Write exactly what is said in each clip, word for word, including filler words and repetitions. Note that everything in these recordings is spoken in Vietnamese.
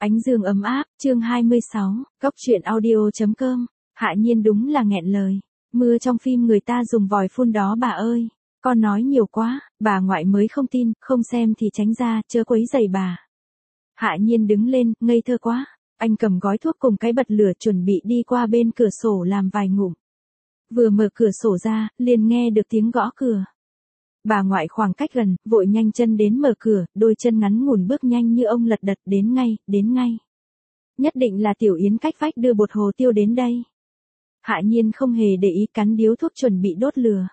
Ánh dương ấm áp, chương hai mươi sáu, Cốc truyện audio chấm com. Hạ Nhiên đúng là nghẹn lời. Mưa trong phim người ta dùng vòi phun đó bà ơi. Con nói nhiều quá, bà ngoại mới không tin, không xem thì tránh ra, chớ quấy rầy bà. Hạ Nhiên đứng lên, ngây thơ quá. Anh cầm gói thuốc cùng cái bật lửa chuẩn bị đi qua bên cửa sổ làm vài ngụm. Vừa mở cửa sổ ra, liền nghe được tiếng gõ cửa. Bà ngoại khoảng cách gần, vội nhanh chân đến mở cửa, đôi chân ngắn ngủn bước nhanh như ông lật đật đến ngay, đến ngay. Nhất định là Tiểu Yến cách vách đưa bột hồ tiêu đến đây. Hạ Nhiên không hề để ý, cắn điếu thuốc chuẩn bị đốt lửa.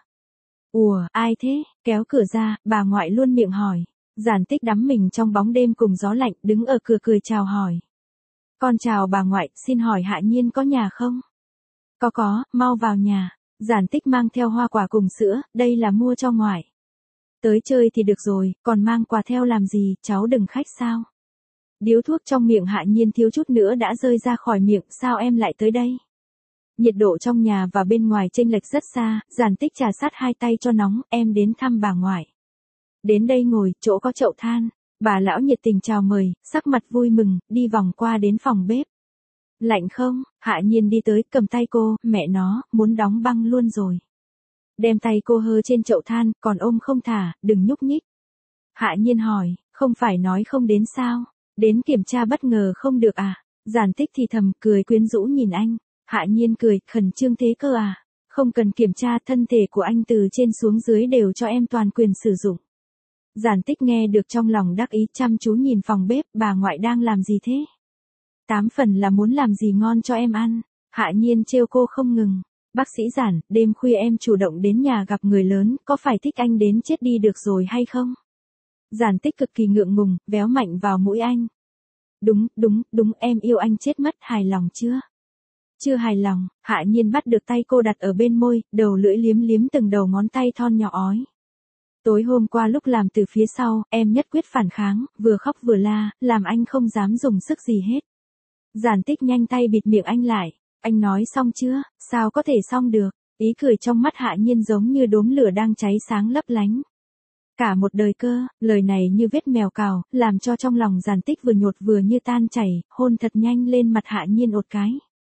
Ủa, ai thế? Kéo cửa ra, bà ngoại luôn miệng hỏi. Giản Tích đắm mình trong bóng đêm cùng gió lạnh, đứng ở cửa cười chào hỏi. Con chào bà ngoại, xin hỏi Hạ Nhiên có nhà không? Có có, mau vào nhà. Giản Tích mang theo hoa quả cùng sữa, đây là mua cho ngoại. Tới chơi thì được rồi, còn mang quà theo làm gì, cháu đừng khách sao? Điếu thuốc trong miệng Hạ Nhiên thiếu chút nữa đã rơi ra khỏi miệng, sao em lại tới đây? Nhiệt độ trong nhà và bên ngoài chênh lệch rất xa, Giản Tích trà sát hai tay cho nóng, em đến thăm bà ngoại. Đến đây ngồi, chỗ có chậu than. Bà lão nhiệt tình chào mời, sắc mặt vui mừng, đi vòng qua đến phòng bếp. Lạnh không? Hạ Nhiên đi tới, cầm tay cô, mẹ nó, muốn đóng băng luôn rồi. Đem tay cô hơ trên chậu than, còn ôm không thả, đừng nhúc nhích. Hạ Nhiên hỏi, không phải nói không đến sao? Đến kiểm tra bất ngờ không được à? Giản Tích thì thầm, cười quyến rũ nhìn anh. Hạ Nhiên cười, khẩn trương thế cơ à? Không cần kiểm tra, thân thể của anh từ trên xuống dưới đều cho em toàn quyền sử dụng. Giản Tích nghe được trong lòng đắc ý, chăm chú nhìn phòng bếp, bà ngoại đang làm gì thế? Tám phần là muốn làm gì ngon cho em ăn. Hạ Nhiên trêu cô không ngừng. Bác sĩ Giản, đêm khuya em chủ động đến nhà gặp người lớn, có phải thích anh đến chết đi được rồi hay không? Giản Tích cực kỳ ngượng ngùng, véo mạnh vào mũi anh. Đúng, đúng, đúng, em yêu anh chết mất, hài lòng chưa? Chưa hài lòng. Hạ Nhiên bắt được tay cô đặt ở bên môi, đầu lưỡi liếm liếm từng đầu ngón tay thon nhỏ ói. Tối hôm qua lúc làm từ phía sau, em nhất quyết phản kháng, vừa khóc vừa la, làm anh không dám dùng sức gì hết. Giản Tích nhanh tay bịt miệng anh lại. Anh nói xong chưa? Sao có thể xong được? Ý cười trong mắt Hạ Nhiên giống như đốm lửa đang cháy sáng lấp lánh. Cả một đời cơ, lời này như vết mèo cào, làm cho trong lòng Giản Tích vừa nhột vừa như tan chảy, hôn thật nhanh lên mặt Hạ Nhiên một cái.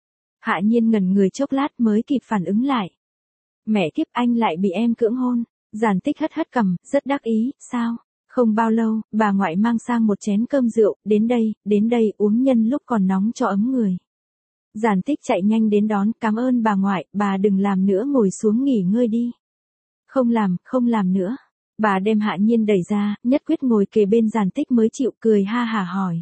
Hạ Nhiên ngẩn người chốc lát mới kịp phản ứng lại. Mẹ kiếp, anh lại bị em cưỡng hôn. Giản Tích hất hất cằm, rất đắc ý, sao? Không bao lâu, bà ngoại mang sang một chén cơm rượu, đến đây, đến đây uống nhân lúc còn nóng cho ấm người. Giản Tích chạy nhanh đến đón, cảm ơn bà ngoại, bà đừng làm nữa, ngồi xuống nghỉ ngơi đi. Không làm, không làm nữa. Bà đem Hạ Nhiên đẩy ra, nhất quyết ngồi kề bên Giản Tích mới chịu, cười ha hả hỏi.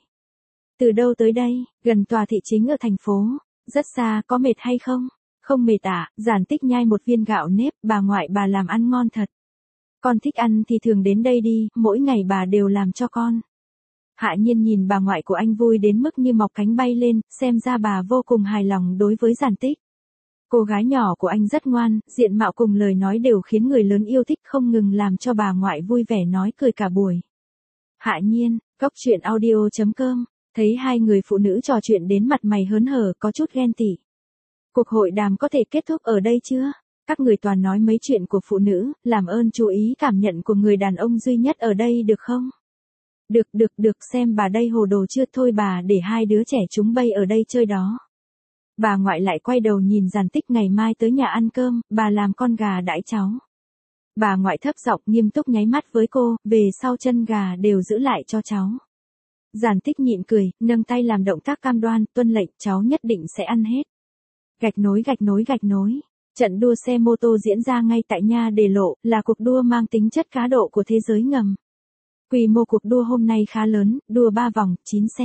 Từ đâu tới đây? Gần tòa thị chính ở thành phố. Rất xa, có mệt hay không? Không mệt ạ. À? Giản Tích nhai một viên gạo nếp, bà ngoại bà làm ăn ngon thật. Con thích ăn thì thường đến đây đi, mỗi ngày bà đều làm cho con. Hạ Nhiên nhìn bà ngoại của anh vui đến mức như mọc cánh bay lên, xem ra bà vô cùng hài lòng đối với Giản Tích. Cô gái nhỏ của anh rất ngoan, diện mạo cùng lời nói đều khiến người lớn yêu thích, không ngừng làm cho bà ngoại vui vẻ nói cười cả buổi. Hạ Nhiên, Cốc truyện audio chấm com, thấy hai người phụ nữ trò chuyện đến mặt mày hớn hở, có chút ghen tị. Cuộc hội đàm có thể kết thúc ở đây chưa? Các người toàn nói mấy chuyện của phụ nữ, làm ơn chú ý cảm nhận của người đàn ông duy nhất ở đây được không? Được, được, được, xem bà đây hồ đồ chưa, thôi bà để hai đứa trẻ chúng bay ở đây chơi đó. Bà ngoại lại quay đầu nhìn Giản Tích, ngày mai tới nhà ăn cơm, bà làm con gà đãi cháu. Bà ngoại thấp giọng nghiêm túc nháy mắt với cô, về sau chân gà đều giữ lại cho cháu. Giản Tích nhịn cười, nâng tay làm động tác cam đoan, tuân lệnh, cháu nhất định sẽ ăn hết. Gạch nối gạch nối gạch nối. Trận đua xe mô tô diễn ra ngay tại nha đề lộ, là cuộc đua mang tính chất cá độ của thế giới ngầm. Quy mô cuộc đua hôm nay khá lớn, đua ba vòng, chín xe.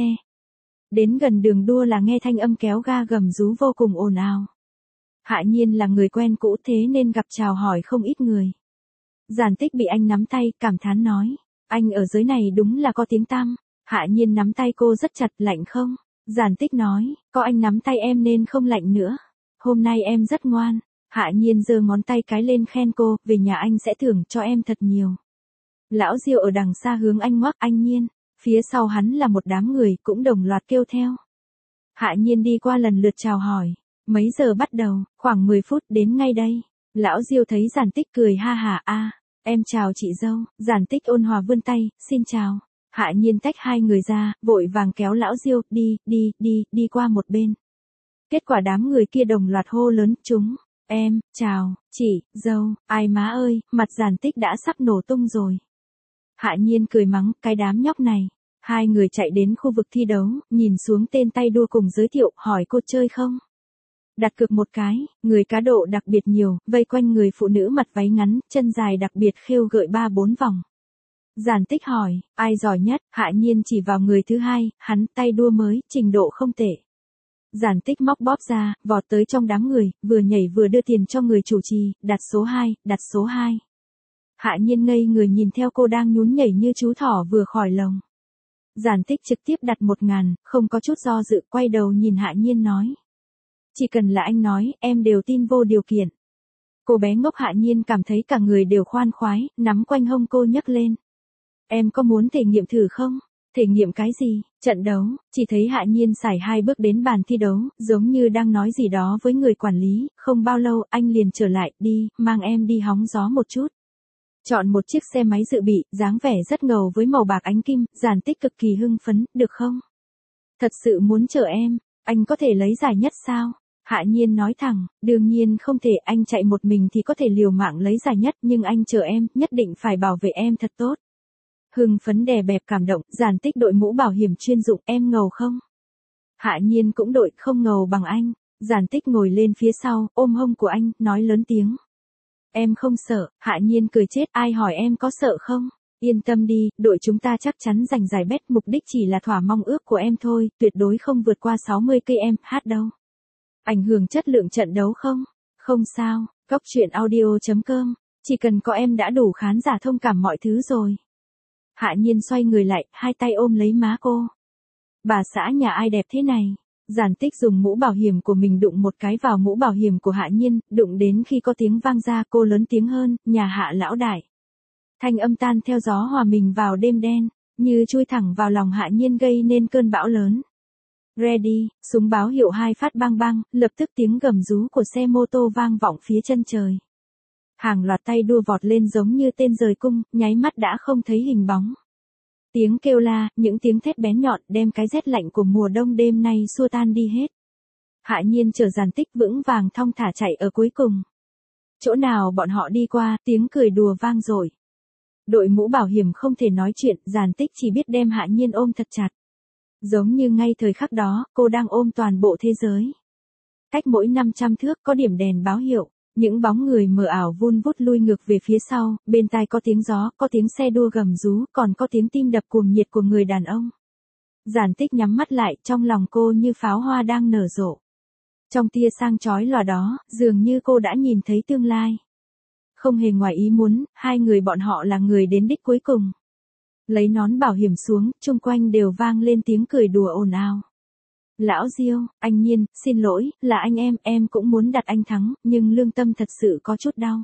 Đến gần đường đua là nghe thanh âm kéo ga gầm rú vô cùng ồn ào. Hạ Nhiên là người quen cũ thế nên gặp chào hỏi không ít người. Giản Tích bị anh nắm tay, cảm thán nói. Anh ở giới này đúng là có tiếng tăm. Hạ Nhiên nắm tay cô rất chặt, lạnh không? Giản Tích nói, có anh nắm tay em nên không lạnh nữa. Hôm nay em rất ngoan. Hạ Nhiên giơ ngón tay cái lên khen cô, về nhà anh sẽ thưởng cho em thật nhiều. Lão Diêu ở đằng xa hướng anh ngoắc, anh Nhiên. Phía sau hắn là một đám người cũng đồng loạt kêu theo. Hạ Nhiên đi qua lần lượt chào hỏi. Mấy giờ bắt đầu? Khoảng mười phút, đến ngay đây. Lão Diêu thấy Giản Tích cười ha hả, a, em chào chị dâu. Giản Tích ôn hòa vươn tay, xin chào. Hạ Nhiên tách hai người ra, vội vàng kéo lão Diêu, đi, đi, đi, đi qua một bên. Kết quả đám người kia đồng loạt hô lớn, chúng, em, chào, chị, dâu, ai má ơi, mặt Giản Tích đã sắp nổ tung rồi. Hạ Nhiên cười mắng, cái đám nhóc này. Hai người chạy đến khu vực thi đấu, nhìn xuống tên tay đua cùng giới thiệu, hỏi cô chơi không? Đặt cược một cái, người cá độ đặc biệt nhiều, vây quanh người phụ nữ mặt váy ngắn, chân dài đặc biệt khêu gợi ba bốn vòng. Giản Tích hỏi, ai giỏi nhất? Hạ Nhiên chỉ vào người thứ hai, hắn tay đua mới, trình độ không tệ. Giản Tích móc bóp ra, vọt tới trong đám người, vừa nhảy vừa đưa tiền cho người chủ trì, đặt số hai, đặt số hai. Hạ Nhiên ngây người nhìn theo cô đang nhún nhảy như chú thỏ vừa khỏi lồng. Giản Tích trực tiếp đặt một ngàn, không có chút do dự, quay đầu nhìn Hạ Nhiên nói. Chỉ cần là anh nói, em đều tin vô điều kiện. Cô bé ngốc Hạ Nhiên cảm thấy cả người đều khoan khoái, nắm quanh hông cô nhấc lên. Em có muốn thể nghiệm thử không? Thể nghiệm cái gì? Trận đấu, chỉ thấy Hạ Nhiên sải hai bước đến bàn thi đấu, giống như đang nói gì đó với người quản lý, không bao lâu anh liền trở lại, đi, mang em đi hóng gió một chút. Chọn một chiếc xe máy dự bị, dáng vẻ rất ngầu với màu bạc ánh kim, Giản Tích cực kỳ hưng phấn, được không? Thật sự muốn chở em, anh có thể lấy giải nhất sao? Hạ Nhiên nói thẳng, đương nhiên không thể, anh chạy một mình thì có thể liều mạng lấy giải nhất, nhưng anh chở em, nhất định phải bảo vệ em thật tốt. Hưng phấn đè bẹp cảm động, Giản Tích đội mũ bảo hiểm chuyên dụng, em ngầu không? Hạ Nhiên cũng đội, không ngầu bằng anh. Giản Tích ngồi lên phía sau, ôm hông của anh, nói lớn tiếng. Em không sợ. Hạ Nhiên cười chết, ai hỏi em có sợ không? Yên tâm đi, đội chúng ta chắc chắn giành giải bét, mục đích chỉ là thỏa mong ước của em thôi, tuyệt đối không vượt qua sáu mươi ki lô mét hát đâu. Ảnh hưởng chất lượng trận đấu không? Không sao, Cóc truyện audio chấm com, chỉ cần có em đã đủ khán giả thông cảm mọi thứ rồi. Hạ Nhiên xoay người lại, hai tay ôm lấy má cô. Bà xã nhà ai đẹp thế này? Giản Tích dùng mũ bảo hiểm của mình đụng một cái vào mũ bảo hiểm của Hạ Nhiên, đụng đến khi có tiếng vang ra cô lớn tiếng hơn, nhà Hạ lão đại. Thanh âm tan theo gió hòa mình vào đêm đen, như chui thẳng vào lòng Hạ Nhiên gây nên cơn bão lớn. Ready, súng báo hiệu hai phát bang bang, lập tức tiếng gầm rú của xe mô tô vang vọng phía chân trời. Hàng loạt tay đua vọt lên giống như tên rời cung, nháy mắt đã không thấy hình bóng. Tiếng kêu la, những tiếng thét bén nhọn đem cái rét lạnh của mùa đông đêm nay xua tan đi hết. Hạ Nhiên chở Giản Tích vững vàng thong thả chạy ở cuối cùng. Chỗ nào bọn họ đi qua, tiếng cười đùa vang dội. Đội mũ bảo hiểm không thể nói chuyện, Giản Tích chỉ biết đem Hạ Nhiên ôm thật chặt. Giống như ngay thời khắc đó, cô đang ôm toàn bộ thế giới. Cách mỗi năm trăm thước có điểm đèn báo hiệu. Những bóng người mờ ảo vun vút lui ngược về phía sau, bên tai có tiếng gió, có tiếng xe đua gầm rú, còn có tiếng tim đập cuồng nhiệt của người đàn ông. Giản Tích nhắm mắt lại, trong lòng cô như pháo hoa đang nở rộ. Trong tia sang chói lòa đó, dường như cô đã nhìn thấy tương lai. Không hề ngoài ý muốn, hai người bọn họ là người đến đích cuối cùng. Lấy nón bảo hiểm xuống, chung quanh đều vang lên tiếng cười đùa ồn ào. Lão Diêu, anh Nhiên, xin lỗi, là anh em, em cũng muốn đặt anh thắng, nhưng lương tâm thật sự có chút đau.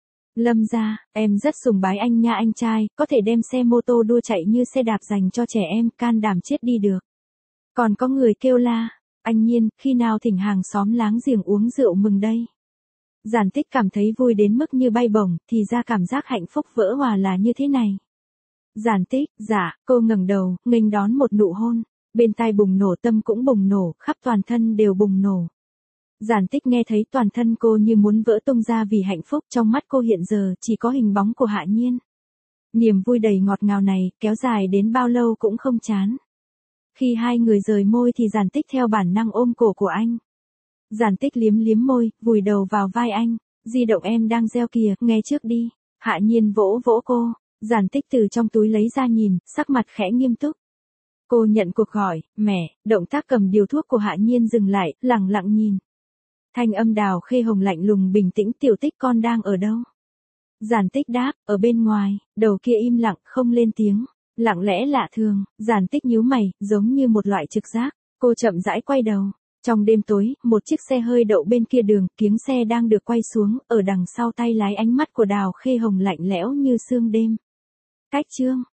Lâm gia, em rất sùng bái anh nha anh trai, có thể đem xe mô tô đua chạy như xe đạp dành cho trẻ em, can đảm chết đi được. Còn có người kêu la, anh Nhiên, khi nào thỉnh hàng xóm láng giềng uống rượu mừng đây? Giản Tích cảm thấy vui đến mức như bay bổng, thì ra cảm giác hạnh phúc vỡ hòa là như thế này. Giản Tích, dạ, cô ngẩng đầu, nghênh đón một nụ hôn. Bên tai bùng nổ, tâm cũng bùng nổ, khắp toàn thân đều bùng nổ. Giản Tích nghe thấy toàn thân cô như muốn vỡ tung ra vì hạnh phúc, trong mắt cô hiện giờ chỉ có hình bóng của Hạ Nhiên. Niềm vui đầy ngọt ngào này, kéo dài đến bao lâu cũng không chán. Khi hai người rời môi thì Giản Tích theo bản năng ôm cổ của anh. Giản Tích liếm liếm môi, vùi đầu vào vai anh, di động em đang reo kìa, nghe trước đi. Hạ Nhiên vỗ vỗ cô, Giản Tích từ trong túi lấy ra nhìn, sắc mặt khẽ nghiêm túc. Cô nhận cuộc gọi, mẹ, động tác cầm điều thuốc của Hạ Nhiên dừng lại, lặng lặng nhìn. Thanh âm Đào Khê Hồng lạnh lùng bình tĩnh, Tiểu Tích con đang ở đâu? Giản Tích đáp, ở bên ngoài, đầu kia im lặng, không lên tiếng, lặng lẽ lạ thường, Giản Tích nhíu mày, giống như một loại trực giác, cô chậm rãi quay đầu. Trong đêm tối, một chiếc xe hơi đậu bên kia đường, kiếng xe đang được quay xuống, ở đằng sau tay lái ánh mắt của Đào Khê Hồng lạnh lẽo như sương đêm. Cách chương